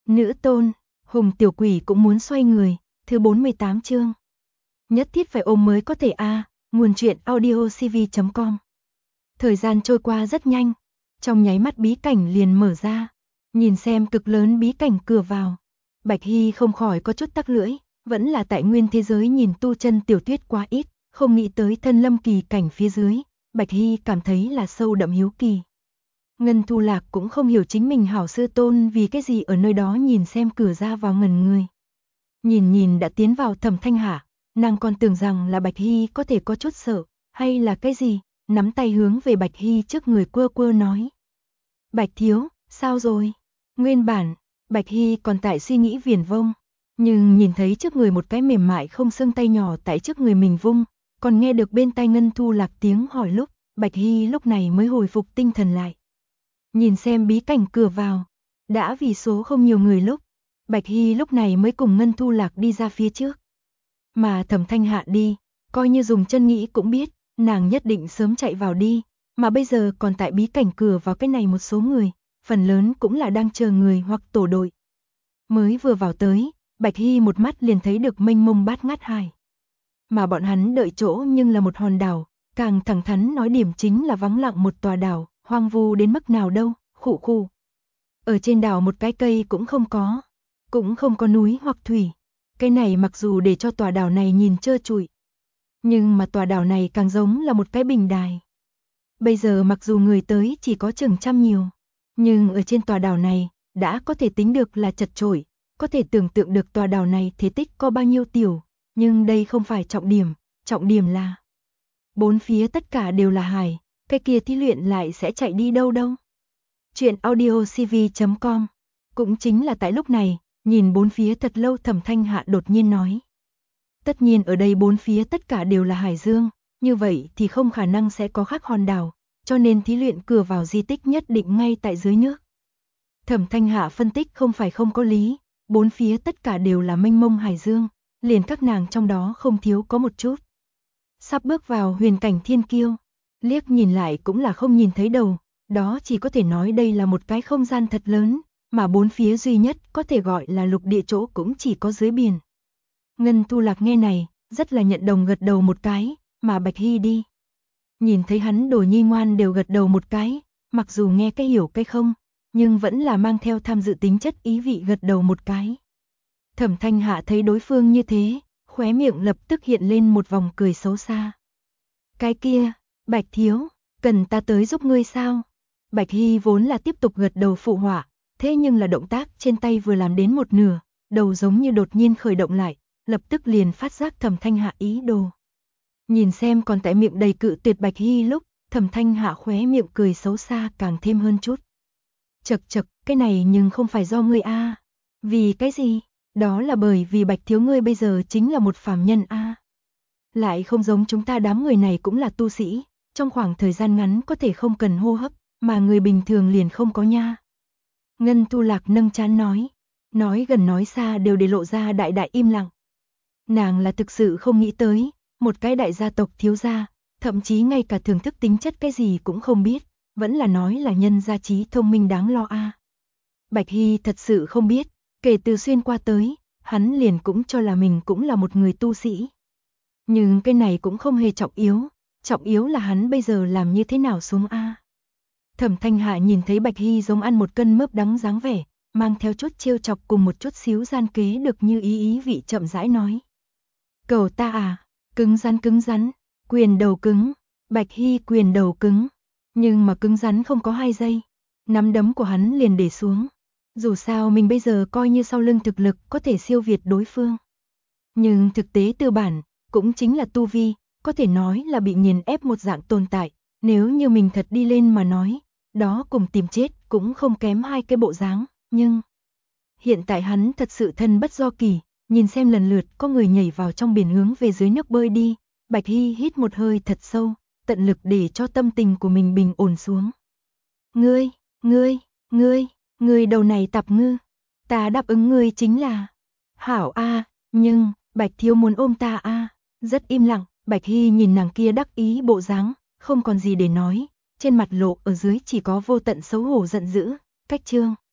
Nữ tôn, Hùng tiểu quỷ cũng muốn xoay người, thứ 48 chương. Nhất thiết phải ôm mới có thể nguồn truyện audiocv.com. Thời gian trôi qua rất nhanh, trong nháy mắt bí cảnh liền mở ra, nhìn xem cực lớn bí cảnh cửa vào. Bạch Hy không khỏi có chút tắc lưỡi, vẫn là tại nguyên thế giới nhìn tu chân tiểu thuyết quá ít, không nghĩ tới thân lâm kỳ cảnh phía dưới, Bạch Hy cảm thấy là sâu đậm hiếu kỳ. Ngân Thu Lạc cũng không hiểu chính mình hảo sư tôn vì cái gì ở nơi đó nhìn xem cửa ra vào ngẩn người. Nhìn đã tiến vào Thẩm Thanh Hạ, nàng còn tưởng rằng là Bạch Hy có thể có chút sợ, hay là cái gì, nắm tay hướng về Bạch Hy trước người quơ quơ nói. Bạch thiếu, sao rồi? Nguyên bản, Bạch Hy còn tại suy nghĩ viển vông, nhưng nhìn thấy trước người một cái mềm mại không xương tay nhỏ tại trước người mình vung, còn nghe được bên tai Ngân Thu Lạc tiếng hỏi lúc, Bạch Hy lúc này mới hồi phục tinh thần lại. Nhìn xem bí cảnh cửa vào, đã vì số không nhiều người lúc, Bạch Hy lúc này mới cùng Ngân Thu Lạc đi ra phía trước. Mà Thẩm Thanh Hạ đi, coi như dùng chân nghĩ cũng biết, nàng nhất định sớm chạy vào đi, mà bây giờ còn tại bí cảnh cửa vào cái này một số người, phần lớn cũng là đang chờ người hoặc tổ đội. Mới vừa vào tới, Bạch Hy một mắt liền thấy được mênh mông bát ngát hải. Mà bọn hắn đợi chỗ nhưng là một hòn đảo, càng thẳng thắn nói điểm chính là vắng lặng một tòa đảo, hoang vu đến mức nào đâu, khụ khụ. Ở trên đảo một cái cây cũng không có núi hoặc thủy. Cái này mặc dù để cho tòa đảo này nhìn trơ trụi, nhưng mà tòa đảo này càng giống là một cái bình đài. Bây giờ mặc dù người tới chỉ có chừng trăm nhiều, nhưng ở trên tòa đảo này đã có thể tính được là chật chội, có thể tưởng tượng được tòa đảo này thể tích có bao nhiêu tiểu, nhưng đây không phải trọng điểm là bốn phía tất cả đều là hải, cái kia thí luyện lại sẽ chạy đi đâu. Chuyện audiocv.com. Cũng chính là tại lúc này, nhìn bốn phía thật lâu Thẩm Thanh Hạ đột nhiên nói. Tất nhiên ở đây bốn phía tất cả đều là hải dương, như vậy thì không khả năng sẽ có khác hòn đảo, cho nên thí luyện cửa vào di tích nhất định ngay tại dưới nước. Thẩm Thanh Hạ phân tích không phải không có lý, bốn phía tất cả đều là mênh mông hải dương, liền các nàng trong đó không thiếu có một chút. Sắp bước vào huyền cảnh thiên kiêu, liếc nhìn lại cũng là không nhìn thấy đầu, đó chỉ có thể nói đây là một cái không gian thật lớn, mà bốn phía duy nhất có thể gọi là lục địa chỗ cũng chỉ có dưới biển. Ngân Thu Lạc nghe này, rất là nhận đồng gật đầu một cái, mà Bạch Hy đi. Nhìn thấy hắn đồ nhi ngoan đều gật đầu một cái, mặc dù nghe cái hiểu cái không, nhưng vẫn là mang theo tham dự tính chất ý vị gật đầu một cái. Thẩm Thanh Hạ thấy đối phương như thế, khóe miệng lập tức hiện lên một vòng cười xấu xa. Cái kia, Bạch thiếu, cần ta tới giúp ngươi sao? Bạch Hy vốn là tiếp tục gật đầu phụ họa, thế nhưng là động tác trên tay vừa làm đến một nửa, đầu giống như đột nhiên khởi động lại, lập tức liền phát giác Thẩm Thanh Hạ ý đồ. Nhìn xem còn tại miệng đầy cự tuyệt Bạch Hy lúc, Thẩm Thanh Hạ khóe miệng cười xấu xa càng thêm hơn chút. Chậc, cái này nhưng không phải do ngươi Vì cái gì? Đó là bởi vì Bạch thiếu ngươi bây giờ chính là một phàm nhân Lại không giống chúng ta đám người này cũng là tu sĩ, trong khoảng thời gian ngắn có thể không cần hô hấp, mà người bình thường liền không có nha. Ngân Thu Lạc nâng trán nói gần nói xa đều để lộ ra đại im lặng. Nàng là thực sự không nghĩ tới, một cái đại gia tộc thiếu gia, thậm chí ngay cả thưởng thức tính chất cái gì cũng không biết, vẫn là nói là nhân gia trí thông minh đáng lo Bạch Hy thật sự không biết, kể từ xuyên qua tới, hắn liền cũng cho là mình cũng là một người tu sĩ. Nhưng cái này cũng không hề trọng yếu là hắn bây giờ làm như thế nào xuống Thẩm Thanh Hạ nhìn thấy Bạch Hy giống ăn một cân mướp đắng dáng vẻ, mang theo chút trêu chọc cùng một chút xíu gian kế được như ý vị chậm rãi nói. Cầu ta cứng rắn, quyền đầu cứng, Bạch Hy quyền đầu cứng, nhưng mà cứng rắn không có 2 giây, nắm đấm của hắn liền để xuống. Dù sao mình bây giờ coi như sau lưng thực lực có thể siêu việt đối phương. Nhưng thực tế tư bản, cũng chính là tu vi, có thể nói là bị nghiền ép một dạng tồn tại, nếu như mình thật đi lên mà nói, đó cùng tìm chết cũng không kém 2 cái bộ dáng, nhưng hiện tại hắn thật sự thân bất do kỳ, nhìn xem lần lượt có người nhảy vào trong biển hướng về dưới nước bơi đi, Bạch Hy hít một hơi thật sâu, tận lực để cho tâm tình của mình bình ổn xuống. Ngươi đầu này tạp ngư, ta đáp ứng ngươi chính là hảo nhưng Bạch thiếu muốn ôm ta Rất im lặng, Bạch Hy nhìn nàng kia đắc ý bộ dáng, không còn gì để nói, trên mặt lộ ở dưới chỉ có vô tận xấu hổ giận dữ. Cách chương